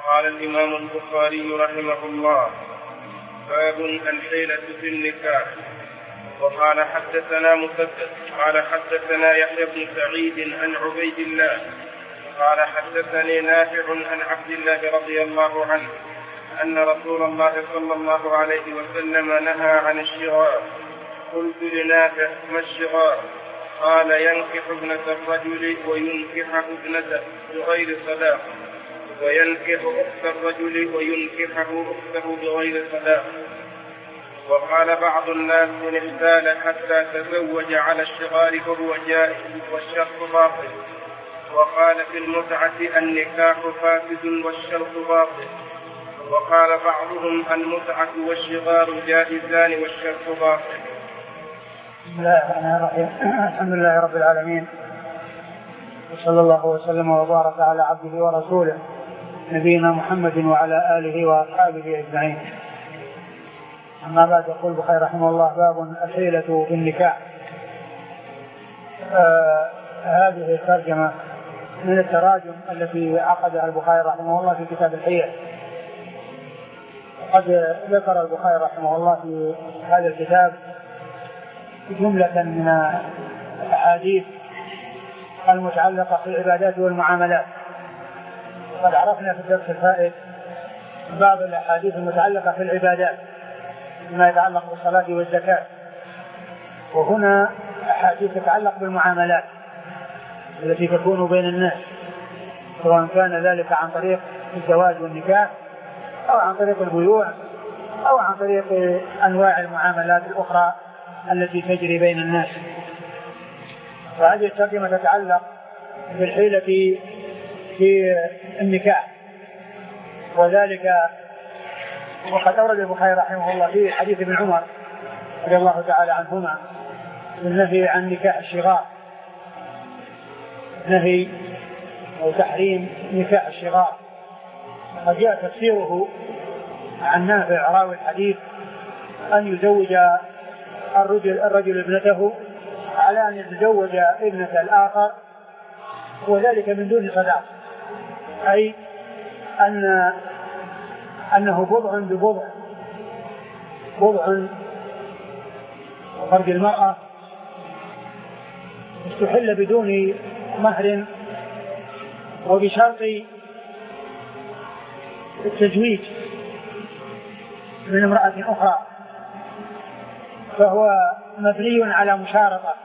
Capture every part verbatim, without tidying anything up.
قال الإمام البخاري رحمه الله: باب الحيلة في النكاح. وقال حدثنا مسدد قال حدثنا يحيى بن سعيد عن عبيد الله قال حدثني نافع عن عبد الله رضي الله عنه أن رسول الله صلى الله عليه وسلم نهى عن الشغار. قلت لنافع: ما الشغار؟ قال: ينكح ابنة الرجل وينكحه ابنته بغير صداق، وينكح أخت الرجل وينكحه أخته بغير صداق. وقال بعض الناس: من احتال حتى تزوج على الشغار فهو جائز والشرط باطل. وقال في المتعة: النكاح فاسد والشرط باطل. وقال بعضهم: المتعة والشغار جائزان والشرط باطل. بسم الله الرحمن الرحيم. الحمد لله رب العالمين، وصلى الله وسلم وبارك على عبده ورسوله نبينا محمد وعلى آله وأصحابه أجمعين. أما بعد، يقول البخاري رحمه الله: باب الحيلة في النكاح. آه هذه الترجمة من التراجم التي عقدها البخاري رحمه الله في كتاب الحيل. قد ذكر البخاري رحمه الله في هذا الكتاب جملة من الأحاديث المتعلقة في العبادات والمعاملات. قد عرفنا في الدرس الفائت بعض الأحاديث المتعلقة في العبادات ما يتعلق بالصلاة والزكاة، وهنا أحاديث تتعلق بالمعاملات التي تكون بين الناس، سواء كان ذلك عن طريق الزواج والنكاح أو عن طريق البيوع أو عن طريق أنواع المعاملات الأخرى التي تجري بين الناس. وهذه الترجمة تتعلق بالحيلة في في النكاح، وذلك وقد أورد البخاري رحمه الله في حديث ابن عمر رضي الله تعالى عنهما النهي عن نكاح الشغار، نهي أو تحريم نكاح الشغار. قد جاء تفسيره عن نافع راوي الحديث أن يزوج الرجل الرجل ابنته على أن يتزوج ابنة الآخر، وذلك من دون صداق، أي أن أنه بضع ببضع، بضع فرج المرأة استحل بدون مهر وبشرط التزويج من امرأة أخرى، فهو مبني على مشارطة،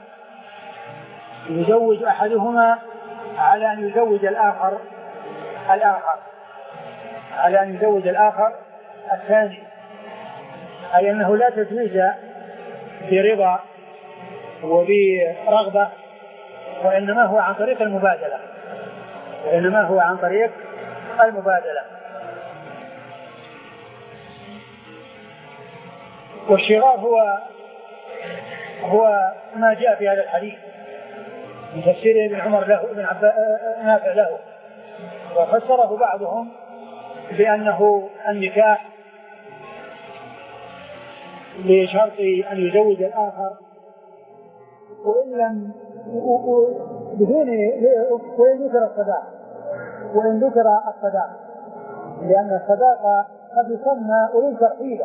يزوج أحدهما على أن يزوج الآخر الآخر على أن يزوج الآخر الثاني، أي أنه لا تزويج برضا وبرغبة، وإنما هو عن طريق المبادلة وإنما هو عن طريق المبادلة. والشغار هو هو ما جاء في هذا الحديث من تفسير ابن عمر له ابن عباس نافع له، وفسره بعضهم بأنه النكاح بشرط أن يزوج الآخر وإن لم بدون وإن ذكر الصداق وإن ذكر الصداق لأن الصداق قد يسمى ويذكر حيلة،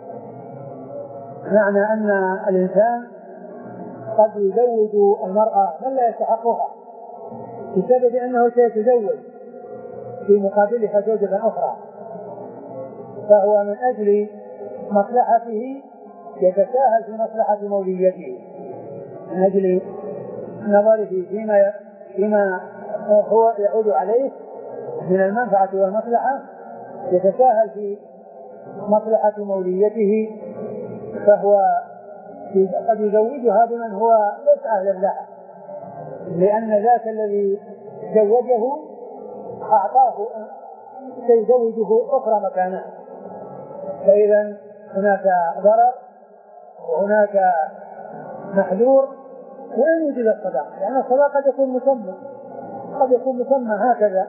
معنى أن الإنسان قد يزوج المرأة من لا يستحقها بسبب أنه سيتزوج في مقابلها زوجة أخرى، فهو من أجل مصلحته يتساهل في مصلحة موليته، من أجل نظره فيما فيما هو يعود عليه من المنفعة والمصلحة يتساهل في مصلحة موليته، فهو قد يزوجها بمن هو ليس أهلا لها، لأن ذاك الذي زوجه أعطاه سيزوجه أخرى مكانه، فإذا هناك ضرر وهناك محذور وين يوجد الصداق، لأن الصداق قد يكون مسمى قد يكون مسمى هكذا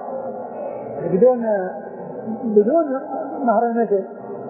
بدون بدون مهر المثل،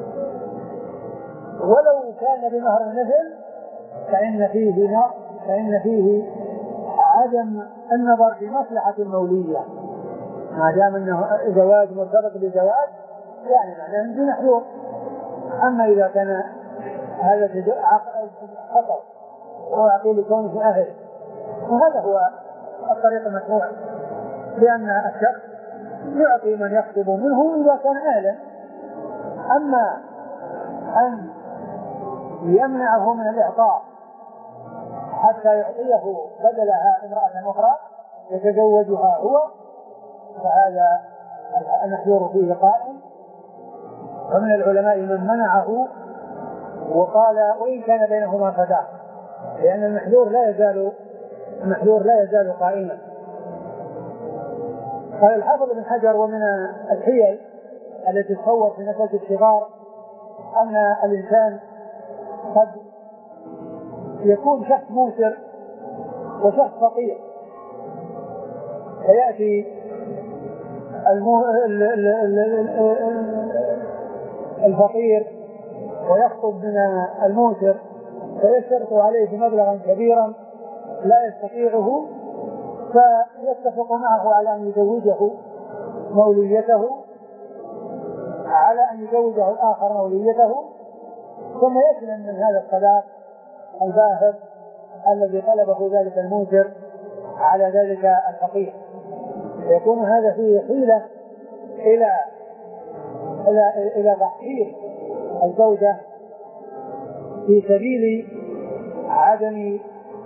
ولو كان بمهر المثل فإن فيه فإن فيه عدم النظر في مصلحة المولية، ما دام أنه زواج مرتبط بزواج يعني معناه أنه محذور. أما إذا كان هذا خطر ويعطي لكونه أهل وهذا هو الطريق المشروع، لأن الشخص يعطي من يخطب منه إذا كان أهلا. أما أن يمنعه من الإعطاء حتى يعطيه بدلها امرأة أخرى يتزوجها هو فهذا المحذور فيه قائم. ومن العلماء من منعه وقال وإن كان بينهما فتاة، لأن المحذور لا يزال المحذور لا يزال قائما. قال الحافظ ابن حجر ومن الحيل التي تصور في مسألة الصغار أن الإنسان قد يكون شخص موسر وشخص فقير، فيأتي المو... الفقير ويخطب من الموسر فيشترط عليه مبلغا كبيرا لا يستطيعه، فيتفق معه على أن يزوجه موليته على أن يزوجه الآخر موليته، ثم يسلم من هذا الصداق الباهظ الذي طلبه ذلك الموسر على ذلك الفقير. يكون هذا فيه حيلة إلى إلى إلى تحقير الزوجة في سبيل عدم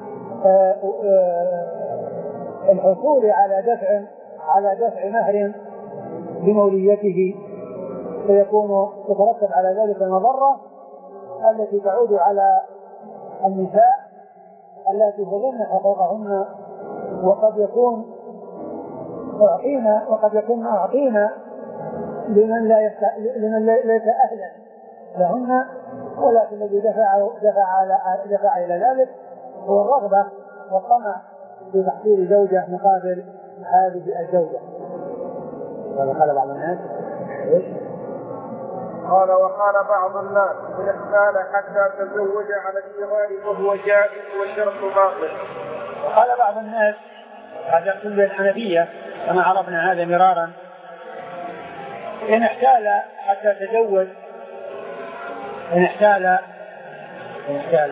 الحصول على دفع على دفع مهر لموليته، فيكون يترتب على ذلك المضرة التي تعود على النساء التي تظن حقوقهن، وقد يكون أعطينا وقد يكون أعطينا لمن لا يست... لمن ليس أهلا لهن، ولكن الذي دفع دفع على دفع إلى ذلك هو الرغبة والطمع في تحصيل زوجة مقابل هذه الزوجة. قال بعض الناس ايش؟ قال وقال بعض الناس إن احتال حتى تزوج على الصغار فهو جائز والشرط باطل. وقال بعض الناس هذا كله الحنفية كما عرفنا هذا مرارا، إن احتال حتى تزوج إن احتال إن احتال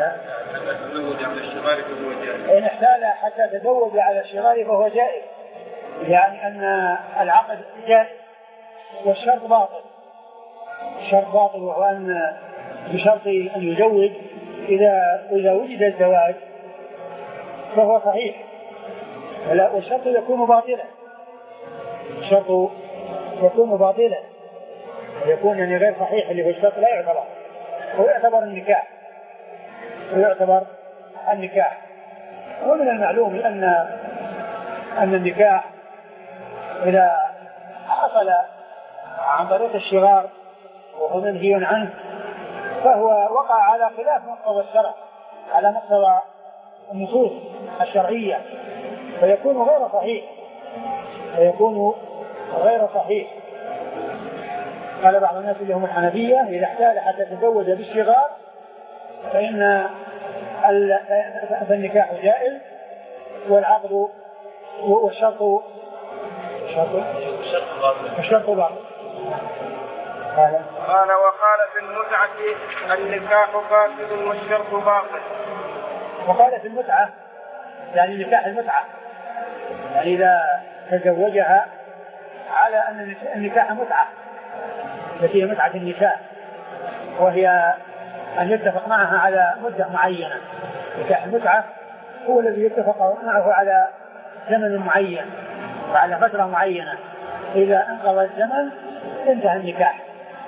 إن احتال حتى تزوج على الصغار فهو جائز، يعني أن العقد جائز والشرط باطل. الشرط باطل وهو أن بشرط أن يزوج إذا إذا وجد الزواج فهو صحيح، والشرط يكون باطلا الشرط يكون باطلا ويكون يعني غير صحيح، اللي هو الشرط لا يعتبر ويعتبر النكاح ويعتبر النكاح. ومن المعلوم أن أن النكاح إذا حصل عن طريق الشغار وهو منهي عنه فهو وقع على خلاف مقتضى الشرع على مقتضى النصوص الشرعية، فيكون غير صحيح فيكون غير صحيح. قال بعض الناس اللي هم الحنفية إذا احتال حتى تزوج بالصغار فإن النكاح جائز والعقد والشرط الشرط باطل. قال وقال في المتعة النكاح فاسد والشرط باطل. وقال في المتعة يعني نكاح المتعة، يعني إذا تزوجها على أن النكاح متعة التي هي متعة النساء، وهي أن يتفق معها على مدة معينة. نكاح المتعة هو الذي يتفق معه على زمن معين وعلى فترة معينة، إذا انقضى الزمن انتهى النكاح.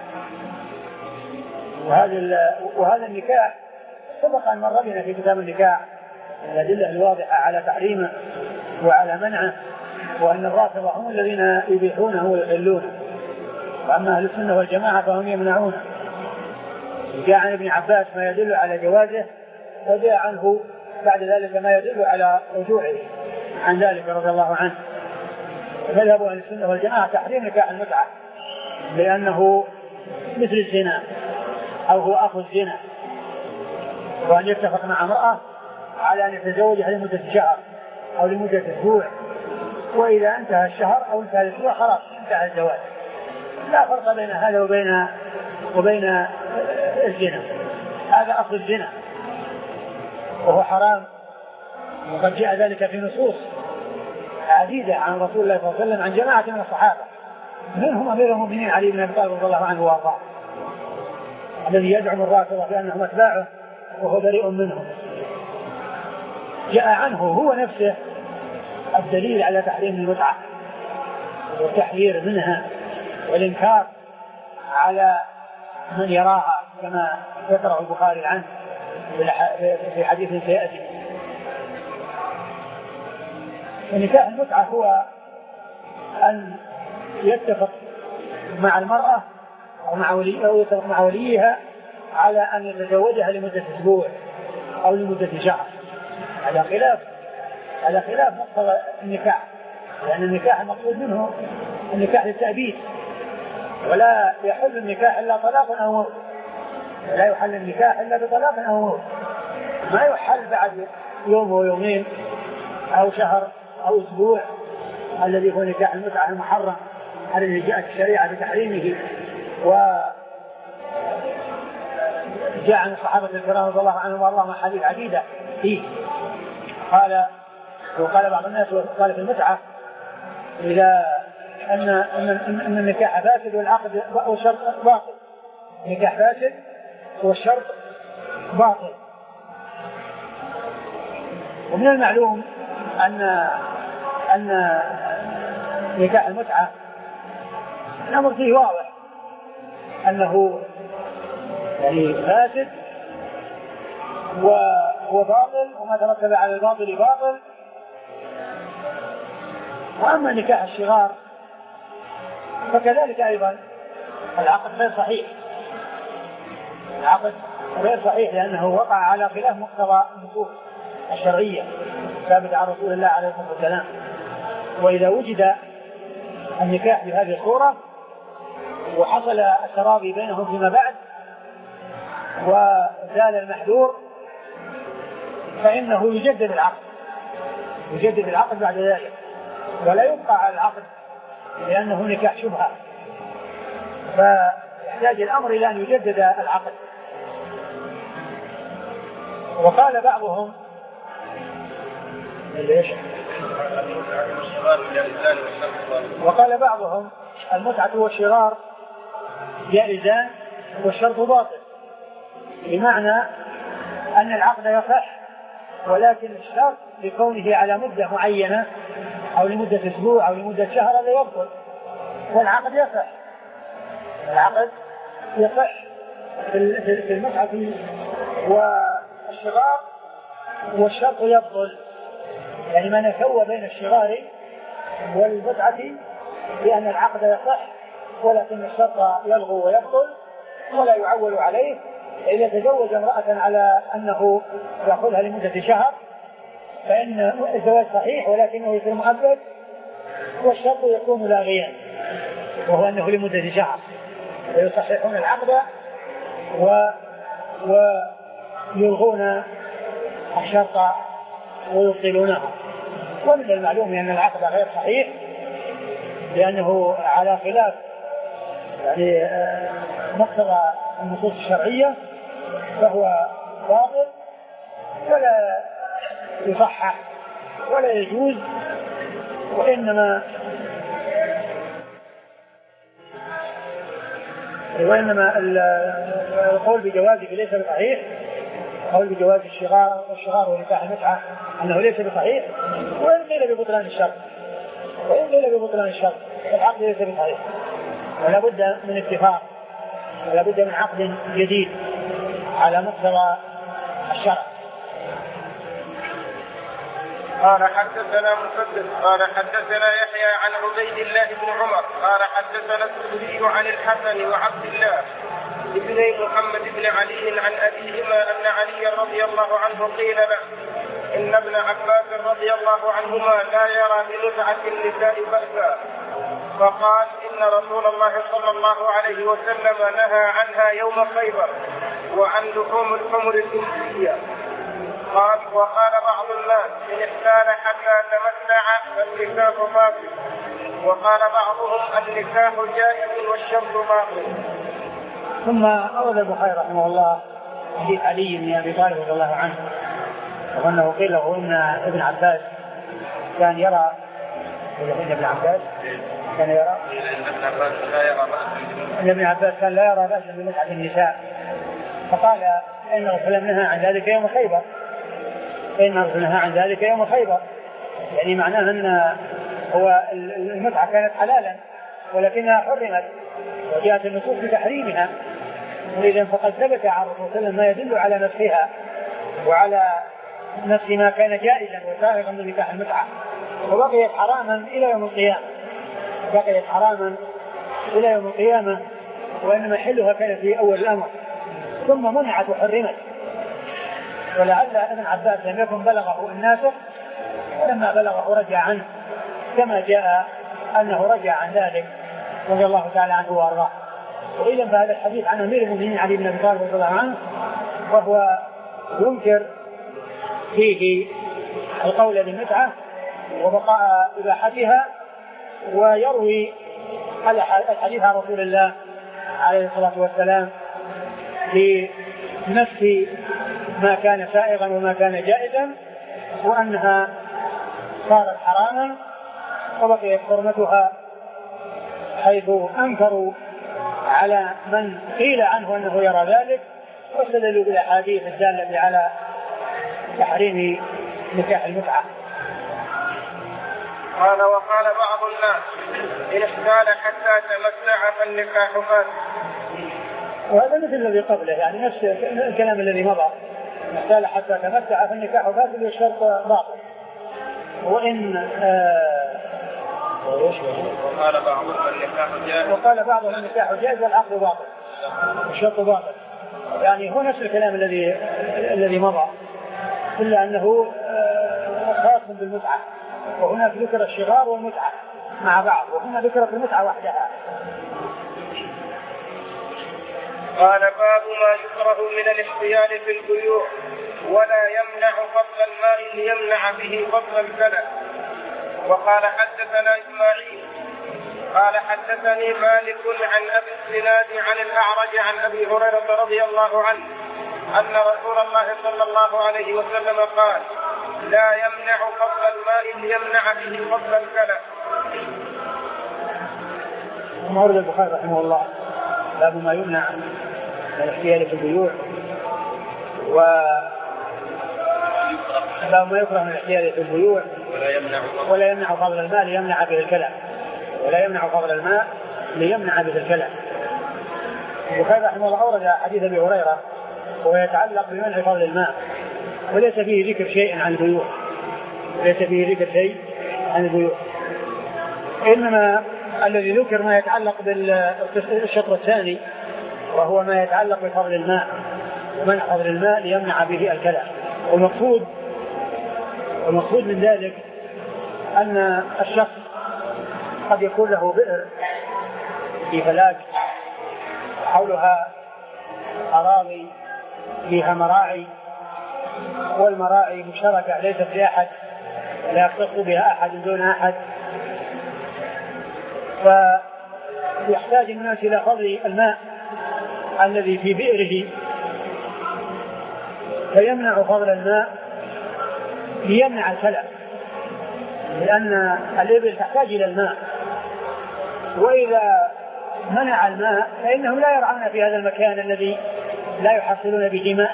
وهذا وهذا النكاح سبق أن مر بنا في كتاب النكاح الأدلة الواضحة على تحريمه وعلى منعه، وأن الرافضة هم الذين يبيحونه ويحلونه، وأما أهل السنة والجماعة فهم يمنعونه. جاء عن ابن عباس ما يدل على جوازه، وجاء عنه بعد ذلك ما يدل على رجوعه عن ذلك رضي الله عنه. مذهب أهل السنة والجماعة تحريم نكاح المتعة، لأنه مثل الزنا أو هو أخو الزنا، وأن يتفق مع امرأة على أن يتزوجها لمدة شهر أو لمدة أسبوع وإذا انتهى الشهر أو انتهى الأسبوع خلاص انتهى الزواج. لا فرق بين هذا وبين وبين الزنا. هذا أصل الزنا وهو حرام، وقد جاء ذلك في نصوص عديدة عن رسول الله صلى الله عليه وسلم عن جماعة من الصحابة، منهم أمير المؤمنين علي بن أبي طالب رضي الله عنه وارضاه، الذي يزعم الرافضة بأنهم أتباعه وهو بريء منهم. جاء عنه هو نفسه الدليل على تحريم المتعة والتحذير منها والإنكار على من يراها، كما ذكره البخاري عنه في حديث سيأتي. ونكاح المتعة هو أن يتفق مع المرأة أو مع وليها أو يتفق مع وليها على أن يتزوجها لمدة أسبوع أو لمدة شهر، على خلاف على خلاف مقتضى النكاح، لأن النكاح المقصود منه النكاح للتأبيد، ولا يحل النكاح إلا طلاق أو موت، لا يحل النكاح إلا بطلاق أو موت، ما يحل بعد يوم ويومين أو شهر أو أسبوع الذي هو نكاح المتعة المحرم الذي جاءت الشريعة بتحريمه. وجاء عن الصحابة الكرام رضي الله عنهم وارضاهم حديث عديدة فيه. قال وقال بعض الناس قال في المتعة إذا أن أن النكاح فاسد والعقد والشرط باطل، النكاح فاسد والشرط باطل. ومن المعلوم أن أن نكاح المتعة الأمر فيه واضح أنه يعني فاسد وهو باطل، وما ترتب على الباطل باطل. وأما نكاح الشغار فكذلك أيضا العقد غير صحيح، العقد غير صحيح لأنه وقع على خلاف مقتضى النصوص الشرعية ثابتة عن رسول الله عليه الصلاة والسلام. وإذا وجد النكاح بهذه الصورة وحصل التراضي بينهم فيما بعد وزال المحذور فإنه يجدد العقد يجدد العقد بعد ذلك، ولا يبقى على العقد لأنه نكاح شبهة، فيحتاج الأمر إلى أن يجدد العقد. وقال بعضهم ليش؟ وقال بعضهم المتعة والشغار جائزان والشرط باطل، بمعنى أن العقد يصح ولكن الشرط لكونه على مدة معينة أو لمدة أسبوع أو لمدة شهر لا يبطل، والعقد يصح العقد يصح في المتعة والشغار والشرط يبطل، يعني ما نسوى بين الشغار والمتعة لأن العقد يصح ولكن الشرط يلغو ويبطل ولا يعول عليه. إذا تزوج امرأة على أنه يأخذها لمدة شهر فإن الزواج صحيح ولكنه يصير مؤبد، والشرط يكون لاغيا وهو أنه لمدة شهر، ويصححون العقد و... ويلغون الشرط ويبطلونه. ومن المعلوم أن العقد غير صحيح لأنه على خلاف يعني مقتضى النصوص الشرعية، فهو باطل ولا يصحح ولا يجوز، وإنما وإنما القول بجوازه ليس بصحيح، قول بجواز الشغار والشغار ونكاح المتعة أنه ليس بصحيح، وإن قيل ببطلان الشرط وإن قيل ببطلان الشرط العقد ليس بصحيح، ولا بد من اتفاق ولا بد من عقد جديد على مقتضى الشرع. قال حدثنا مسدد قال حدثنا يحيى عن عبيد الله بن عمر قال حدثنا الزهري عن الحسن وعبد الله ابن محمد بن علي عن أبيهما أن علي رضي الله عنه قيل له إن ابن عباس رضي الله عنهما لا يرى بمتعة النساء بأسا، فقال إن رسول الله صلى الله عليه وسلم نهى عنها يوم خيبر وعن لحوم الحمر الإنسية. قال وقال بعض الناس إن احتال حتى حتى تمتع فالنكاح باطل. وقال بعضهم النكاح جائز والشرط باطل. ثم أورد البخاري رحمه الله حديث علي بن أبي طالب رضي الله عنه وأنه قيل له إن ابن عباس كان يرى إن ابن عباس كان يرى إن ابن عباس كان لا يرى بأسا بمتعة النساء، فقال إن الرسول نهى عن ذلك يوم خيبر، إن الرسول نهى عن ذلك يوم خيبر، يعني معناه أن هو المتعة كانت حلالا ولكنها حرمت وجاءت النصوص بتحريمها، وإذا فقد ثبت عن الرسول صلى الله عليه وسلم ما يدل على نفسها وعلى نفس ما كان جائزا وسائغا من نكاح المتعة، وبقيت حراما إلى يوم القيامة، بقيت حراما إلى يوم القيامة، وإن محلها كان في أول الأمر ثم منعت وحرمت. ولعل ابن عباس لم يكن بلغه الناسخ، ولما بلغه رجع عنه كما جاء أنه رجع عن ذلك رضي الله تعالى عنه وأرضاه. وإذا فهذا الحديث عن أمير المؤمنين علي بن أبي طالب رضي الله عنه وهو ينكر فيه القول بالمتعة وبقاء إباحتها، ويروي الحديث عن رسول الله عليه الصلاة والسلام بنفس ما كان سائغا وما كان جائزا، وأنها صارت حراما وبقيت حرمتها، حيث أنكروا على من قيل عنه أنه يرى ذلك واستدلوا بالأحاديث الدالة على تحريم نكاح المتعة. قال وقال بعض الناس إن احتال حتى تمتع فالنكاح فاسد. وهذا مثل الذي قبله، يعني نفس الكلام الذي مضى، احتال حتى تمتع فالنكاح فاسد والشرط باطل. وإن آه وقال بعضهم النكاح جائز وقال بعضهم النكاح جائز والعقد باطل والشرط باطل، يعني هو نفس الكلام الذي الذي مضى، إلا أنه خاص بالمتعة، وهناك ذكر الشغار والمتعة مع بعض، وهنا ذكرت المتعة وحدها. قال باب ما يكره من الاحتيال في البيوع ولا يمنع فضل الماء ليمنع به فضل الكلى. وقال حدثنا إسماعيل قال حدثني مالك عن أبي الزناد عن الأعرج عن أبي هريرة رضي الله عنه أن رسول الله صلى الله عليه وسلم قال لا يمنع فضل الماء ليمنع به فضل الكلى. مورد البخاري رحمه الله باب ما يمنع من الاحتيال في البيوع و باب ما يكره من الاحتيال في البيوع ولا يمنع ولا يمنع فضل الماء ليمنع به الكلى ولا يمنع فضل الماء ليمنع به الكلى. البخاري رحمه الله أورد حديث أبي هريرة وهو يتعلق بمنع فضل الماء، وليس فيه ذكر شيء عن البيوع، ليس فيه ذكر شيء عن البيوع، إنما الذي ذكر ما يتعلق بالشطر الثاني وهو ما يتعلق بفضل الماء ومنع فضل الماء ليمنع به الكلى. والمقصود والمقصود من ذلك أن الشخص قد يكون له بئر في فلاك حولها أراضي فيها مراعي، والمراعي مشتركة ليست لأحد، لا يختص بها أحد دون أحد، فيحتاج الناس إلى فضل الماء الذي في بئره، فيمنع فضل الماء ليمنع الكلى، لأن الإبل تحتاج إلى الماء، وإذا منع الماء فإنهم لا يرعون في هذا المكان الذي لا يحصلون به ماء،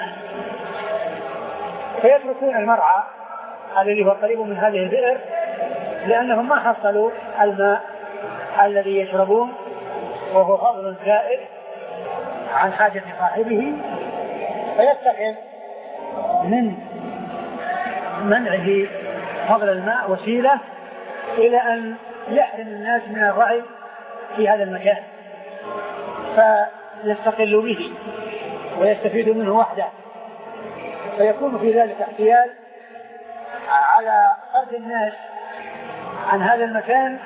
فيتركون المرعى الذي هو قريب من هذه البئر لأنهم ما حصلوا الماء الذي يشربون، وهو فضل زائد عن حاجة صاحبه، فيتخذ من منعه فضل الماء وسيلة إلى أن يحرم الناس من الرعي في هذا المكان، فيستقلوا به ويستفيدوا منه وحده، فيكون في ذلك احتيال على طرد الناس عن هذا المكان،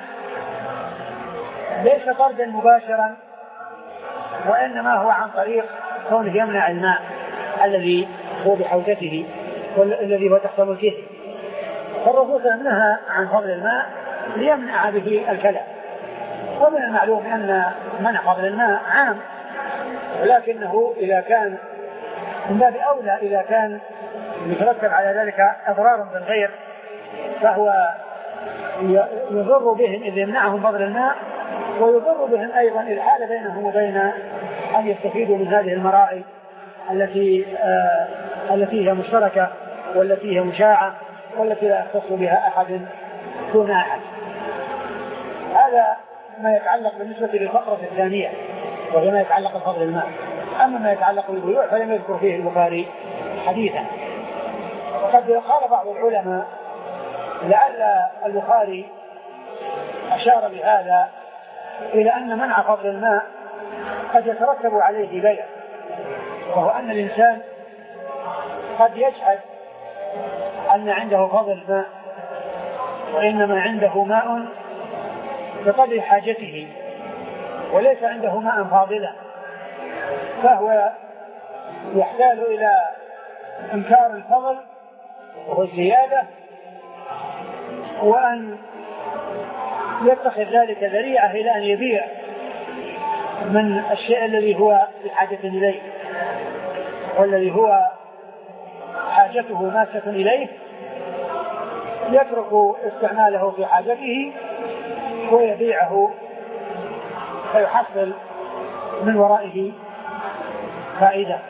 ليس طردا مباشرا وإنما هو عن طريق كونه يمنع الماء الذي هو بحوزته والذي هو تحت ملكه، فالرسول نهى عن فضل الماء ليمنع به الكلى. ومن المعلوم أن منع فضل الماء عام، ولكنه إذا كان من باب أولى إذا كان يترتب على ذلك أضرار بالغير فهو يضر بهم إذ يمنعهم فضل الماء، ويضر بهم أيضا إذ حال بينهم وبين أن يستفيدوا من هذه المراعي التي آه التي هي مشتركة والتي هي مشاعة والتي لا يختص بها أحد دون أحد. هذا ما يتعلق بالنسبة للفقرة الثانية وهي ما يتعلق بفضل الماء. أما ما يتعلق بالبيوع فلم يذكر فيه البخاري حديثا. وقد قال بعض العلماء لعل البخاري أشار بهذا إلى أن منع فضل الماء قد يترتب عليه بيع، وهو أن الإنسان قد يجحد أن عنده فضل ماء، وإنما عنده ماء بقدر حاجته وليس عنده ماء فاضلا، فهو يحتاج إلى إنكار الفضل والزيادة، وأن يتخذ ذلك ذريعة إلى أن يبيع من الشيء الذي هو بحاجة إليه والذي هو حاجته ماسة إليه، يترك استعماله في حاجته ويبيعه فيحصل من ورائه فائدة.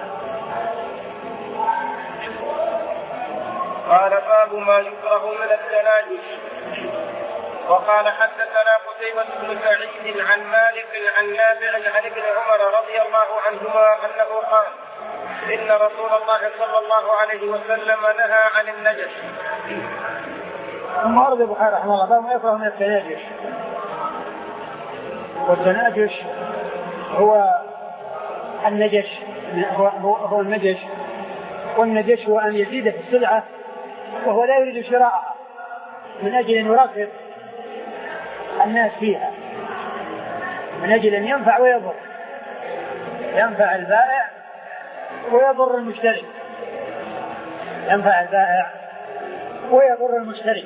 قال باب ما يكره من التناجش. وقال حدثنا قتيبة بن سعيد عن مالك عن نافع عن ابن عمر رضي الله عنهما أنه قال إن رسول الله صلى الله عليه وسلم نهى عن النجش. ثم ورد البخاري رحمه الله باب ما يكره من التناجش. والتناجش هو النجش هو, هو النجش والنجش هو أن يزيد في السلعة وهو لا يريد شراءها من أجل أن يرغب الناس فيها، من أجل أن ينفع ويضر، ينفع البائع ويضر المشتري، ينفع البائع ويضر المشتري،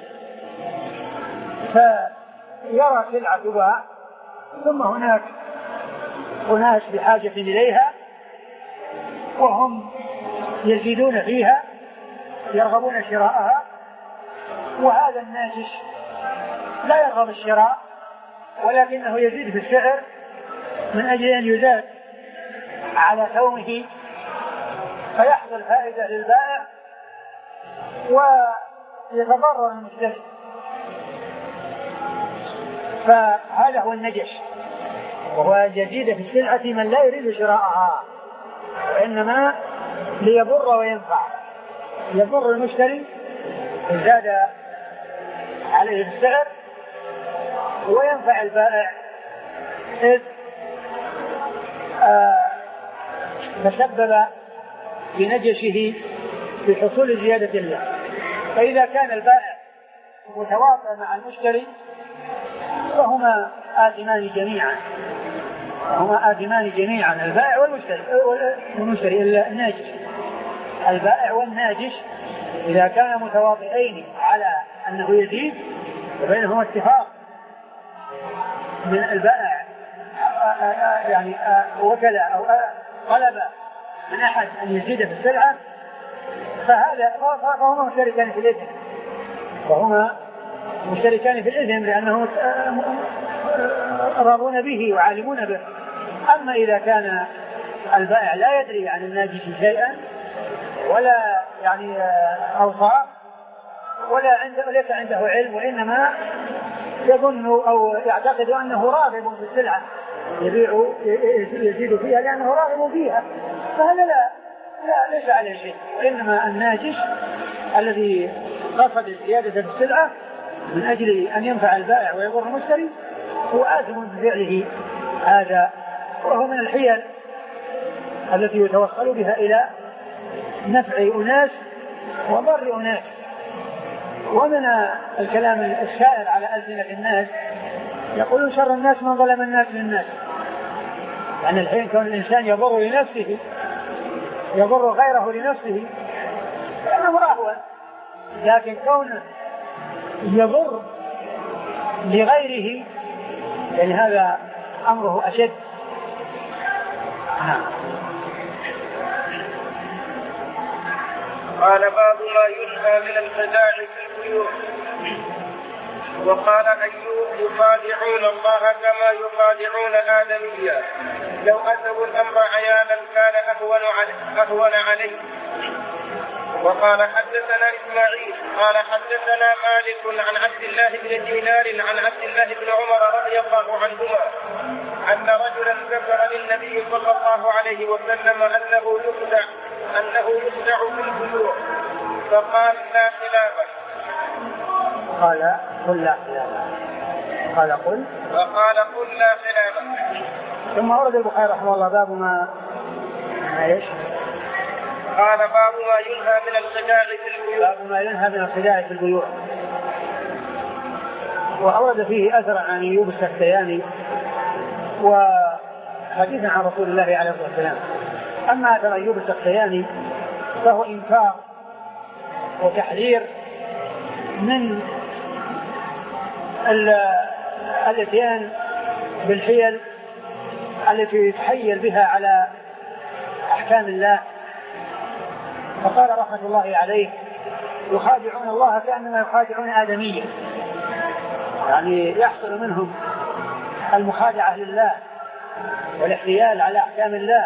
فيرى سلعة تباع ثم هناك أناس بحاجة إليها وهم يزيدون فيها يرغبون شراءها، وهذا الناجش لا يرغب الشراء ولكنه يزيد في السعر من أجل أن يزاد على ثومه فيحصل فائدة للبائع ويتضرر المشتري. فهذا هو النجش، وهو يزيد في السلعة من لا يريد شراءها وإنما ليضر وينفع، يضر المشتري زاد عليه السعر وينفع البائع إذ آه تسبب بنجشه في حصول زيادة له. فإذا كان البائع متواطئ مع المشتري فهما آثمان جميعا، هما آثمان جميعا البائع والمشتري والمشتري الناجش. البائع والناجش إذا كان متواطئين على أنه يزيد وبينهما اتفاق من البائع يعني وكل أو طلب من أحد أن يزيد في السلعة فهذا فهما مشتركان في الإثم، وهما مشتركان في الإثم لأنهم راضون به وعالمون به. أما إذا كان البائع لا يدري عن الناجش شيئا ولا يعني أوصى ولا عنده ليس عنده علم وإنما يظن أو يعتقد أنه راغب في السلعة يبيع يزيد فيها لأنه راغب فيها، فهذا لا لا ليس عليه شيء. إنما الناجش الذي قصد الزيادة في السلعة من أجل أن ينفع البائع ويضر المشتري هو آثم بفعله هذا، وهو من الحيل التي يتوصل بها إلى نفع أناس وضر أناس. ومن الكلام السائر على ألسنة الناس يقولون شر الناس من ظلم الناس للناس، يعني الحين كون الإنسان يضر لنفسه يضر غيره لنفسه لأنه راهو، لكن كون يضر لغيره يعني هذا أمره أشد. قال باب ما ينهى من الخداع في البيوت. وقال أيوب يخادعون الله كما يخادعون آدميا لو أتوا الأمر عيانا كان أهون عليه, أهون عليه. وقال حدثنا إسماعيل قال حدثنا مالك عن عبد الله بن دينار عن عبد الله بن عمر رضي الله عنهما أن رجلا ذكر للنبي صلى الله عليه وسلم أنه يخدع أنه يخدع في البيوع فقال لا خلافه. قال قل لا خلافه. قال قل وقال قل لا خلافه. ثم ورد البخاري رحمه الله باب ما ايش؟ قال باب ما ينهى من الخداع في البيوع. باب ما ينهى من الخداع في البيوع. وأورد فيه أثر عن أيوب السختياني وحديثا عن رسول الله عليه الصلاة والسلام. أما أثر أيوب السختياني فهو إنكار وتحذير من الاتيان بالحيل التي يتحيل بها على أحكام الله. فقال رحمة الله عليه يخادعون الله كأنما يخادعون آدميا، يعني يحصل منهم المخادعة لله والاحتيال على أحكام الله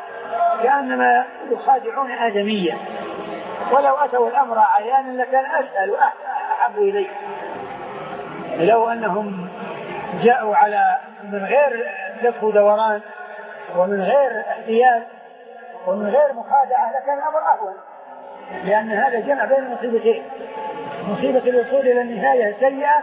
كأنما يخادعون آدميا، ولو أتوا الأمر عيانا لكان أسهل وأحب إليه. لو أنهم جاءوا على من غير لف ودوران ومن غير احتيال ومن غير مخادعة لكان الأمر أهون، لأن هذا جمع بين مصيبتين: مصيبة الوصول إلى النهاية السيئة،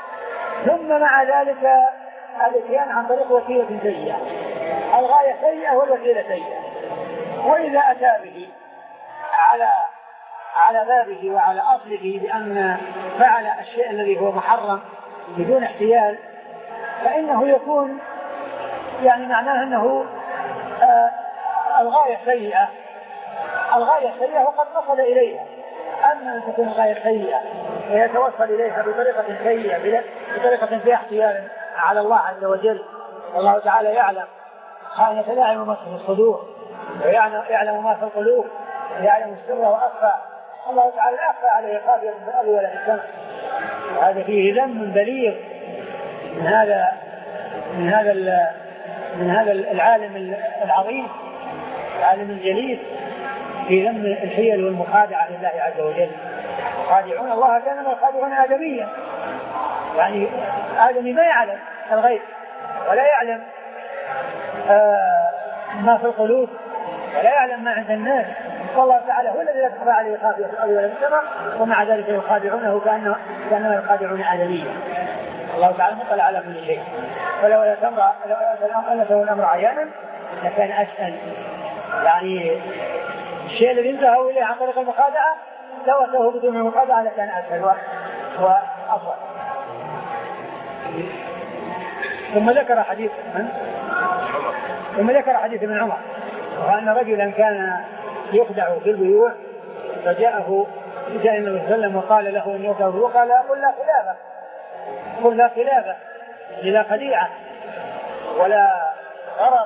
ثم مع ذلك الاتيان عن طريق وسيلة سيئة. الغاية سيئة والوسيلة سيئة. وإذا أتى به على على بابه وعلى أصله بأن فعل الشيء الذي هو محرم بدون احتيال فإنه يكون يعني معناه أنه آه الغاية سيئة الغاية سيئة وقد وصل إليها. أما أن تكون الغاية سيئة ويتوصل إليها بطريقة سيئة بطريقة فيها احتيال على الله عز وجل، والله تعالى يعلم خائنة الأعين وما في الصدور ويعلم ما في القلوب ويعلم السر وأخفى. الله تعالى لا أخفى عليه خافية في الأرض ولا في السماء. هذا فيه ذم بليغ من هذا من هذا من هذا العالم العظيم العالم الجليل في ذم الحيل والمخادعة لله عز وجل. يخادعون الله كانما يخادعون آدميا، يعني آدمي ما يعلم الغيب ولا يعلم آه ما في القلوب ولا يعلم ما عند الناس، والله تعالى هو الذي لا تخفى عليه خافية في الأرض ولا في السماء، ومع ذلك يخادعونه كأنه كأنما يخادعون آدميا. الله تعالى مطلع على كل شيء. ولو أتوا الأمر عيانا لكان أسهل، يعني الشيء الذي انتهوا إليه عن طريق المخادعة لو أتوه بدون المخادعة لكان أسهل وأفضل. ثم ذكر حديث من؟ ثم ذكر حديث ابن عمر وأن رجلا كان يخدع في البيوع فجاءه جاء النبي صلى الله عليه وسلم وقال له إن يخدع وقال قل لا خلافة قل لا خلافة لا خديعة ولا غرر.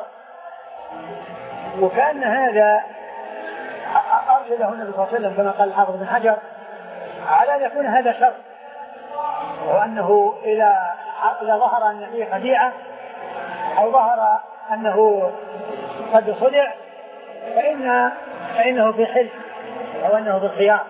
وكأن هذا أرشده النبي صلى الله عليه وسلم كما قال الحافظ بن حجر على أن يكون هذا شر، وأنه إذا إذا ظهر أن فيه خديعة أو ظهر أنه قد خدع فإن فإنه في حل أو أنه في الخيار.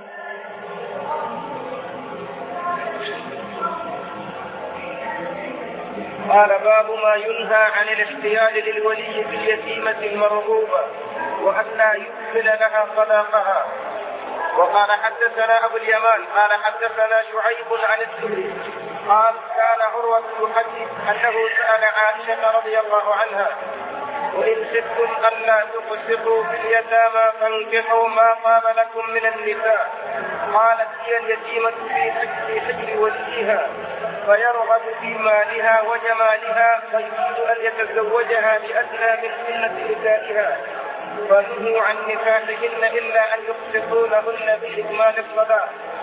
قال باب ما ينهى عن الاحتيال للولي في اليتيمة المرغوبة وأن لا يكمل لها صداقها. وقال حدثنا أبو اليمان قال حدثنا شعيب عن الزهري قال كان عروة يحدث أنه سأل عائشة رضي الله عنها وإن خفتم ألا تقسطوا في اليتامى فانكحوا ما طاب لكم من النساء. قالت هي اليتيمة في حجر وليها فيرغب في مالها وجمالها فيريد أن يتزوجها بأدنى من سنة نسائها فنهوا عن نكاحهن إلا أن يقسطوا لهن بإكمال الصلاة.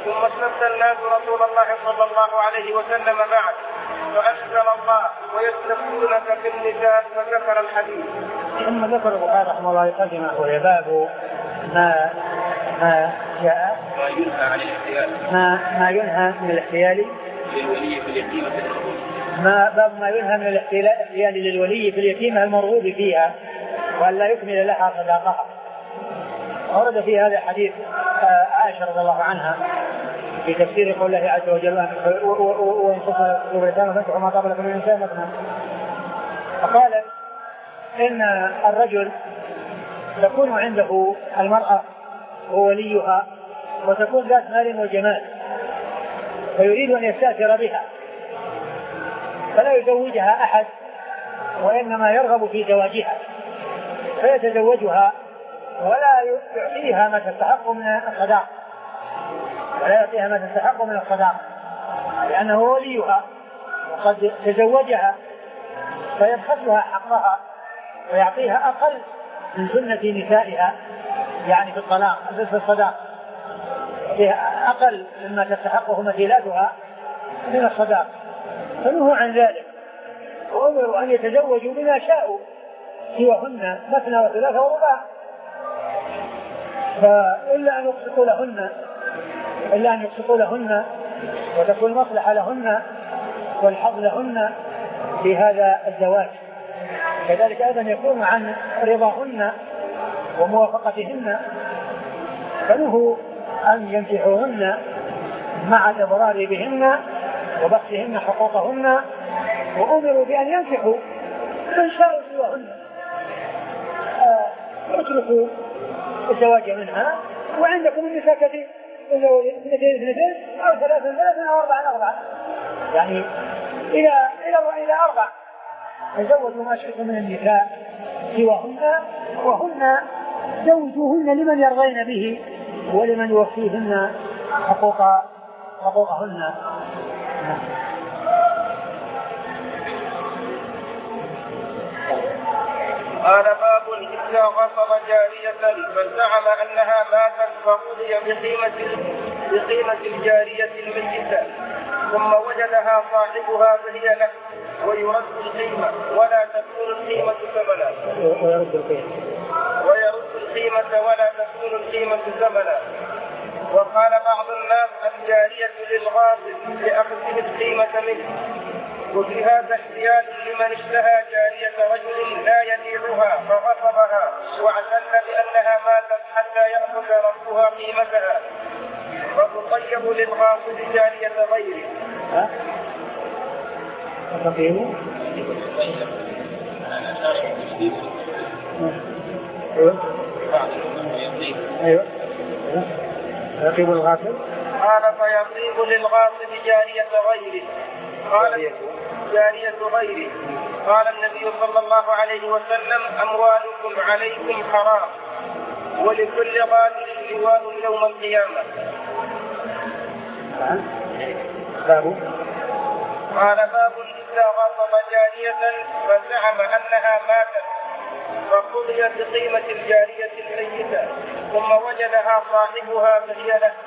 ثم استفتى الناس رسول الله صلى الله عليه وسلم بعد فأنزل الله ويستفتونك في النساء فذكر الحديث. ثم ذكر البخاري رحمه الله يقدم وهي باب ما ما جاء ما ينهى عن الاحتيال ما ما ينهى من الاحتيال للولي في اليتيمة ما باب ما ينهى من الاحتيال للولي في اليتيمة المرغوب فيها وأن لا يكمل لها صداقها. ورد في هذا الحديث عائشة رضي الله عنها في تفسير قول الله عز وجل وإن خفتم اليتامى فانكحوا ما طاب لكم من النساء مثنى. فقالت إن الرجل تكون عنده المرأة ووليها وتكون ذات مال وجمال فيريد أن يستأثر بها فلا يزوجها أحد وإنما يرغب في زواجها فيتزوجها ولا يعطيها ما تستحق من الصداق ولا يعطيها ما تستحق من الصداق لأنه وليها وقد تزوجها فيبخسها حقها ويعطيها أقل من سنة نسائها يعني في الطلاق في الصداق فيها أقل مما تستحقه مثيلاتها من الصداق فنهوا عن ذلك وأمروا أن يتزوجوا بما شاءوا سواهن مثنى وثلاثة ورباع فإلا أن يقسطوا لهن إلا أن يقسطوا لهن وتكون مصلحة لهن والحظ لهن في هذا الزواج. كذلك أيضا يكون عن رضاهن وموافقتهن فنهوا أن ينكحوهن مع الإضرار بهن وبخسهن حقوقهن وأمروا بأن ينكحوا من شاءوا سواهن اتركوا الزواج منها وعندكم النساء كثير اثنتين اثنتين أو ثلاثة ثلاثة أو أربعة أربعة يعني إلى إلى إلى أربع تزوجوا ما شئتم من النساء سواهن وهن زوجوهن لمن يرضين به ولمن يوفيهن حقوق حقوقهن. قال باب إذا غصب جارية فزعم أنها ماتت فقضي بقيمة بقيمة الجارية الميتة ثم وجدها صاحبها فهي له ويرد القيمة ولا تكون القيمة ثمنا ويرد القيمة ويرد القيمة ولا تكون القيمة ثمنا. وقال بعض الناس الجارية للغاصب لأخذه القيمة منه وفي هذا احتيال لمن اشتهى جارية رجل لا يبيعها فغصبها واعتد بأنها ماتت حتى يأخذ ربها قيمتها فتطيب للغاصب جارية غيره. ها؟ تطيب؟ أيوه يطيب الغاصب. قال فيطيب للغاصب جارية غيره. قال جارية غيره. قال النبي صلى الله عليه وسلم أموالكم عليكم حرام ولكل غادر لواء يوم القيامة. باب قال باب إذا غصب جارية فزعم أنها ماتت فقضي بقيمة الجارية الميتة ثم وجدها صاحبها فهي له.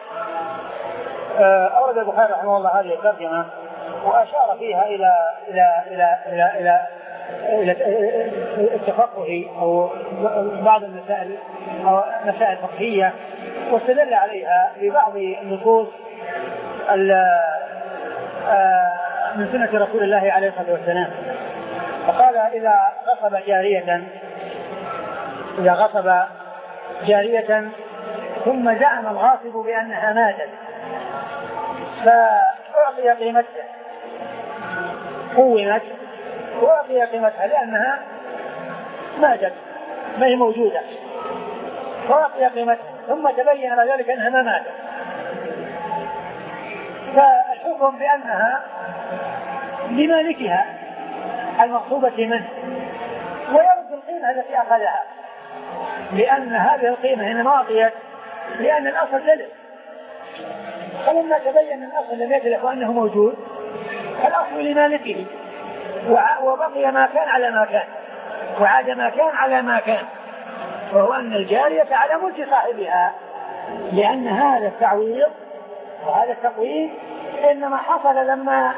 أورد البخاري رحمه الله هذه الترجمة وأشار فيها إلى إلى إلى إلى إلى إلى التفقه أو بعض المسائل أو مسائل فقهية واستدل عليها ببعض النصوص من سنة رسول الله عليه الصلاة والسلام. فقال إذا غصب جارية إذا غصب جارية ثم زعم الغاصب بأنها ماتت فأعطي قيمتها قومت وأعطي قيمتها لأنها ماتت ما هي موجودة فأعطي قيمتها ثم تبين على ذلك أنها ما ماتت فالحكم بأنها لمالكها المغصوبة منه ويرد القيمة التي أخذها لأن هذه القيمة إنما أعطيت لأن الأصل للف فلما تبين الأصل لم يتلف وأنه موجود فالأصل لمالكه وبقي ما كان على ما كان وعاد ما كان على ما كان وهو أن الجارية على ملك صاحبها لأن هذا التعويض وهذا التقويم إنما حصل لما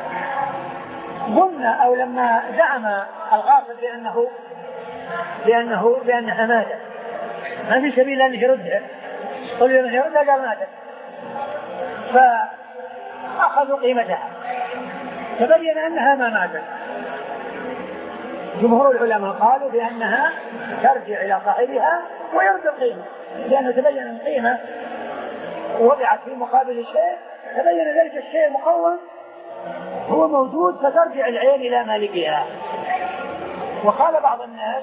ظن أو لما زعم الغاصب بأنه بأنه بأنها ماتت، ما في سبيل أن يردها، قل له يردها قال ماتت، فأخذوا قيمتها تبين أنها ما ماتت. جمهور العلماء قالوا بأنها ترجع إلى صاحبها ويرد القيمة، لأنه تبين القيمة وضعت في مقابل الشيء، تبين ذلك الشيء مقوم هو موجود، فترجع العين إلى مالكها. وقال بعض الناس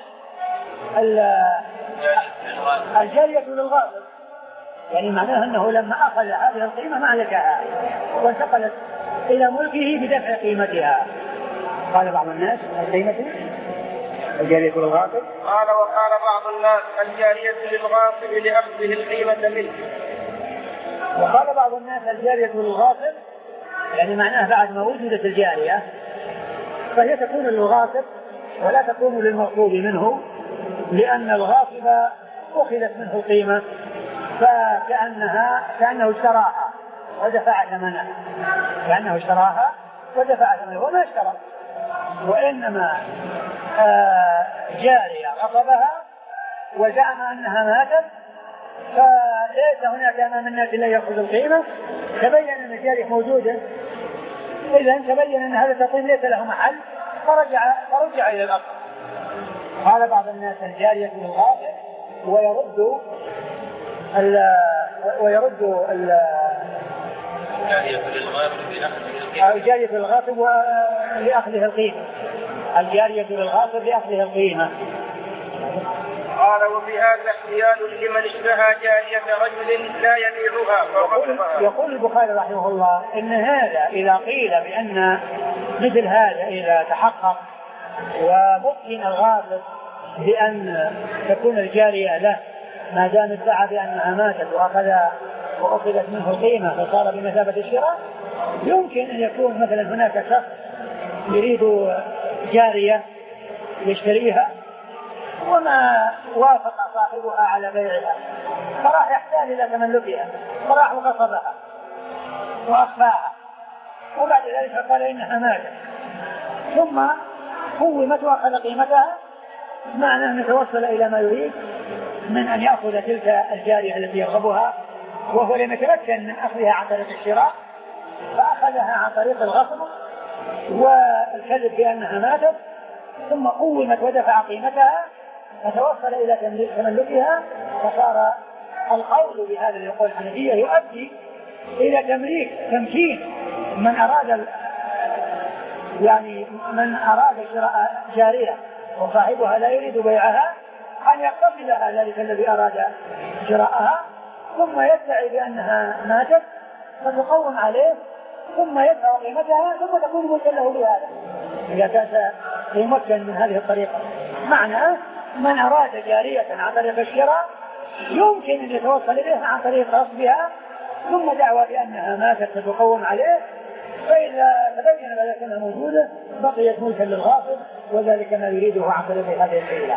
الجارية للغاصب، يعني معناه أنه لما أخذ هذه القيمة مالكها وانتقلت إلى ملكه بدفع قيمتها. قال بعض الناس القيمة الجارية للغاصب. قال وقال بعض الناس الجارية للغاصب لأخذه القيمة منه. وقال بعض الناس الجارية للغاصب يعني معناه بعد ما وجدت الجارية فهي تكون للغاصب ولا تكون للمغصوب منه، لأن الغاصب أخذت منه القيمة فكأنها كأنه اشتراها ودفع ثمنها، كأنه اشتراها ودفع ثمنها وما اشترى، وإنما آه جارية غصبها وزعم أنها ماتت، فليس هناك أمام الناس إلا يأخذ القيمة. تبين أن الجارية موجودة، إذا تبين أن هذا التقويم ليس له محل، فرجع, فرجع إلى الأصل. قال بعض الناس الجارية للغاصب ويرد ال ويرد ال الجارية للغاصب لأخذه القيمة، الجارية للغاصب لأخذه القيمة. قال وفي هذا احتيال لمن اشتهى جارية رجل لا يبيعها فغصبها. يقول البخاري رحمه الله إن هذا إذا قيل بأن مثل هذا إذا تحقق وممكن الغاصب بأن تكون الجارية له ما دام ادعى بأنها ماتت وأخذ وأخذت منه القيمة فصار بمثابة الشراء، يمكن أن يكون مثلا هناك شخص يريد جارية يشتريها وما وافق صاحبها على بيعها فراح يحتاج إلى تملكها فراح وغصبها وأخفاها، وبعد ذلك قال إنها ماتت ثم قومت وأخذ قيمتها، معنى أن يتوصل إلى ما يريد من أن يأخذ تلك الجارية التي يرغبها وهو لم يتمكن من أخذها عن طريق الشراء فأخذها عن طريق الغصب والكذب بأنها ماتت، ثم قومت ودفع قيمتها فتوصل إلى تملكها، فصار القول بهذا القول الحنفية يؤدي إلى تمليك تمكين من أراد يعني من أراد شراء جارية وصاحبها لا يريد بيعها أن يقتبلها ذلك الذي أراد شراءها ثم يدعي بأنها ماتت فتقوم عليه ثم يدفع قيمتها ثم تكون ملكا له بهذا إذا كان يمكن من هذه الطريقة. معنى من أراد جارية عن طريق الشراء يمكن أن يتوصل إليها عن طريق غصبها ثم دعوى بأنها ماتت فتقوم عليه، فإذا تبين ذلك أنها موجودة بقيت ملكا للغاصب وذلك ما يريده عن طريق هذه الحيلة.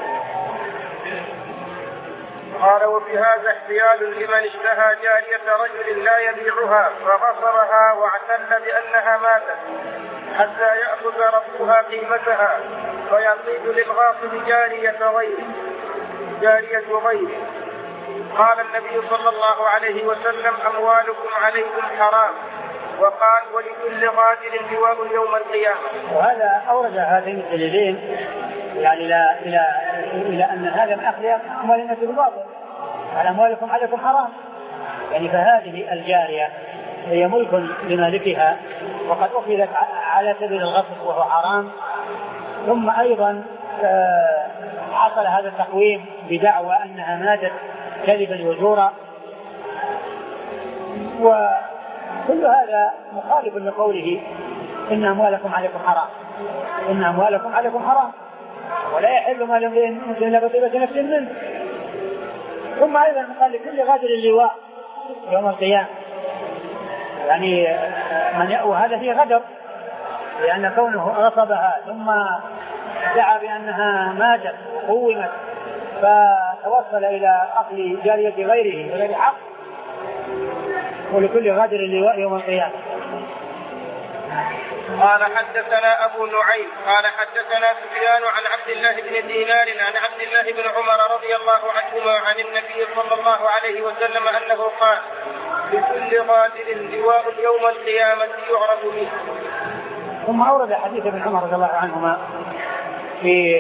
قال وفي هذا احتيال لمن اشتهى جارية رجل لا يبيعها فغصبها واعتل بأنها ماتت حتى يأخذ ربها قيمتها فيعطيه للغاصب جارية غيره جارية غيره. قال النبي صلى الله عليه وسلم أموالكم عليكم حرام، وقال ولكل غادر لواء يوم القيامة. وهذا أورد هذين الدليلين يعني إلى إلى إلى أن هذا من أخذ أموال الناس بالباطل، على أموالكم عليكم حرام، يعني فهذه الجارية هي ملك لمالكها وقد أخذت على سبيل الغصب وهو حرام، ثم أيضا حصل هذا التقويم بدعوى أنها ماتت كذبا وزورا، وكل هذا مخالف لقوله إن أموالكم عليكم حرام، إن أموالكم عليكم حرام ولا يحل مال امرئ مسلم إلا بطيبة نفس منه. ثم أيضا قال لكل غادر اللواء يوم القيامة، يعني من يأوى هذا فيه غدر لأن كونه غصبها ثم دعا بأنها ماتت وقومت فتوصل إلى أخذ جارية غيره بغير حق، ولكل غادر اللواء يوم القيامة. قال حدثنا أبو نعيم قال حدثنا سفيان عن عبد الله بن دينار عن عبد الله بن عمر رضي الله عنهما عن النبي صلى الله عليه وسلم أنه قال: لكل غادر لواء يوم القيامة يعرف به. ثم أورد حديث ابن عمر رضي الله عنهما في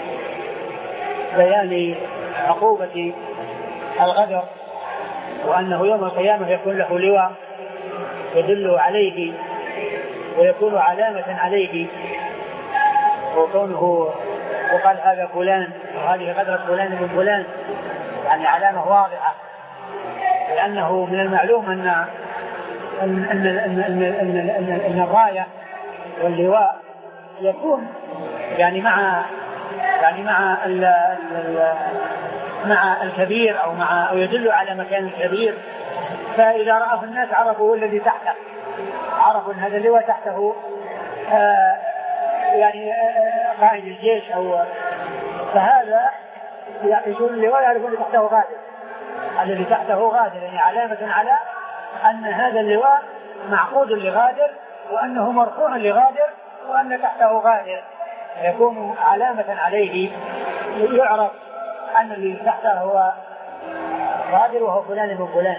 بيان عقوبة الغدر، وأنه يوم القيامة يكون له لواء يدل عليه ويكون علامة عليه، وكونه وقال هذا فلان وهذه غدرة فلان من فلان، يعني علامة واضحة، لأنه من المعلوم أن أن أن أن أن أن, أن الراية واللواء يكون يعني مع يعني مع ال ال مع الكبير أو مع أو يدل على مكان الكبير، فإذا رأى الناس عرفوا الذي تحته، عرفوا أن هذا اللواء تحته آه يعني آه قائد الجيش، أو فهذا يقول اللواء يعرفون تحته غادر، الذي تحته غادر، يعني علامة على أن هذا اللواء معقود لغادر، وأنه مرفوع لغادر، وأن تحته غادر، يكون علامة عليه، يعرف أن الذي تحته هو غادر وهو فلان من فلان.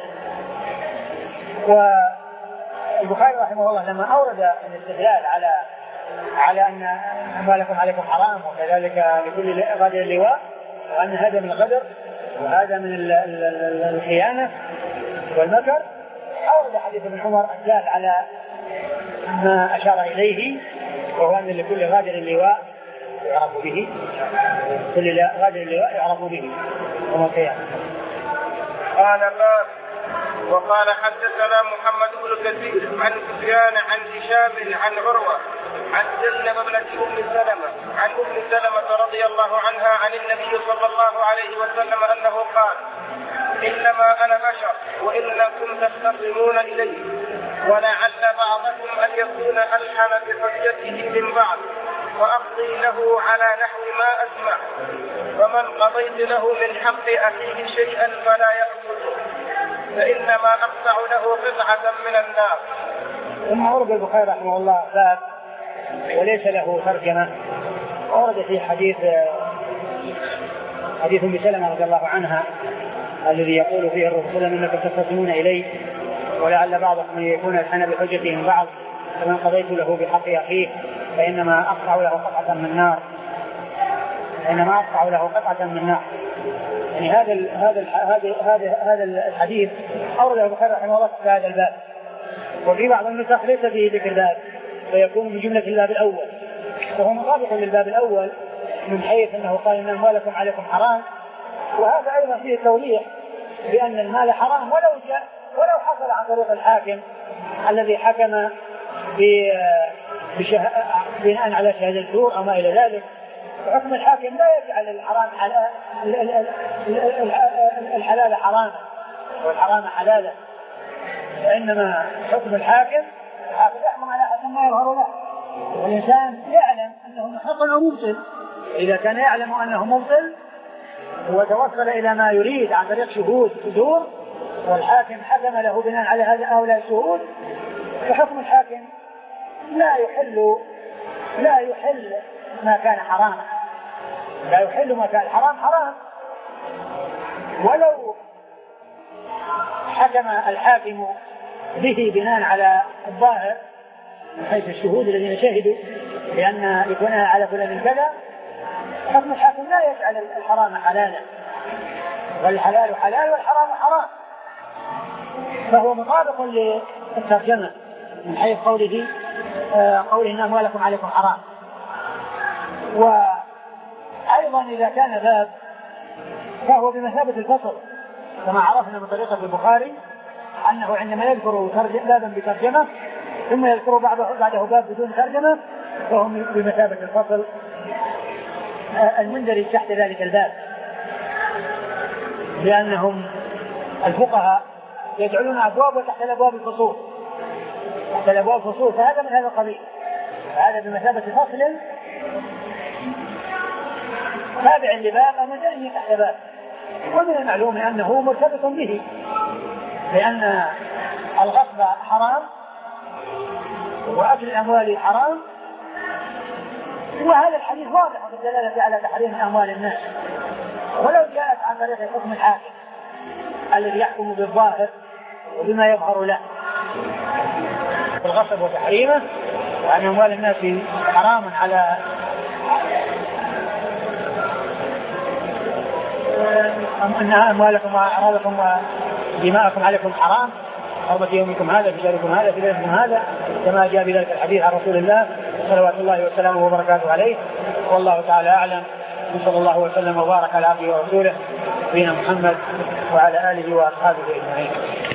والبخاري رحمه الله لما أورد الاستدلال على على أن أموالكم عليكم حرام وكذلك لكل غادر اللواء، وأن هذا من الغدر وهذا من الخيانة والمكر، أورد حديث ابن عمر الدال على ما أشار إليه، وهو أن لكل غادر اللواء يعرف به، كل غادر اللواء يعرف به يوم القيامة. قال باب. وقال حدثنا محمد بن كثير عن سفيان عن هشام عن عروة عن زينب ابنة أم سلمة عن أم سلمة رضي الله عنها عن النبي صلى الله عليه وسلم أنه قال: إنما أنا بشر وإنكم تختصمون إلي، ولعل بعضكم أن يكون ألحن بحجته من بعض، وأقضي له على نحو ما أسمع، ومن قضيت له من حق أخيه شيئا فلا يأخذه، فإنما أقطع له قطعة من النار. ثم أورد البخاري رحمه الله باب وليس له ترجمة، أورد في حديث حديث أم سلمة رضي الله عنها الذي يقول فيه الرسول: إنكم تختصمون إلي، ولعل بعضكم يكون الحن بحجته من بعض، فمن قضيت له بحق أخيه فإنما أقطع له قطعة من النار، فإنما أقطع له قطعة من النار. يعني هذا ال هذا ال هذا هذا هذا الحديث أورده البخاري رحمه الله في هذا الباب، وفي بعض النسخ ليس فيه ذكر ذلك، فيكون من جملة الباب الأول، وهو مطابق للباب الأول من حيث أنه قال: إن أموالكم عليكم حرام، وهذا أيضا فيه توضيح بأن المال حرام ولو جاء ولو حصل عن طريق الحاكم الذي حكم بناء على شهادة الزور أو ما إلى ذلك. حكم الحاكم لا يجعل الحرام حلال الحلال حراما والحرام حلالا، وإنما حكم الحاكم الحاكم يحكم على حسب ما يظهر له، والإنسان يعلم أنه محق أو مبطل. إذا كان يعلم أنه مبطل وتوصل إلى ما يريد عن طريق شهود زور، والحاكم حكم له بناء على هذا هؤلاء الشهود، فحكم الحاكم لا يحل لا يحل ما كان حراما، لا يحل ما كان حرام حرام، ولو حكم الحاكم به بناء على الظاهر من حيث الشهود الذين شهدوا لأن يكونها على فلان كذا، حكم الحاكم لا يجعل الحرام حلالا، والحلال حلال والحرام حرام، فهو مطابق للترجمة من حيث قوله آه قوله إن أموالكم عليكم حرام. وأيضا إذا كان باب فهو بمثابة الفصل، كما عرفنا من طريقة البخاري أنه عندما يذكر بابا بترجمة ثم يذكر بعده باب بدون ترجمة فهو بمثابة الفصل المندرج تحت ذلك الباب، لأنهم الفقهاء يجعلون أبواب وتحت الأبواب الفصول، تحت الأبواب الفصول، فهذا من هذا القبيل، هذا بمثابة فصل تابع لباب مدني تحت باب، ومن المعلوم أنه مرتبط به، لأن الغصب حرام وأكل الأموال حرام، وهذا الحديث واضح في الدلالة على تحريم أموال الناس، ولو جاءت عن طريق حكم الحاكم الذي يحكم بالظاهر وبما يظهر له الغصب وتحريمه، وأن أموال الناس حرام على أنها أموالكم وأعراضكم ودماءكم عليكم حرام، حرمة يومكم هذا في شهركم هذا في ليلتكم هذا، كما جاء بذلك الحديث عن رسول الله صلوات الله وسلامه وبركاته عليه. والله تعالى أعلم، صلى الله وسلم وبارك على عبده ورسوله نبينا محمد وعلى آله وأصحابه أجمعين.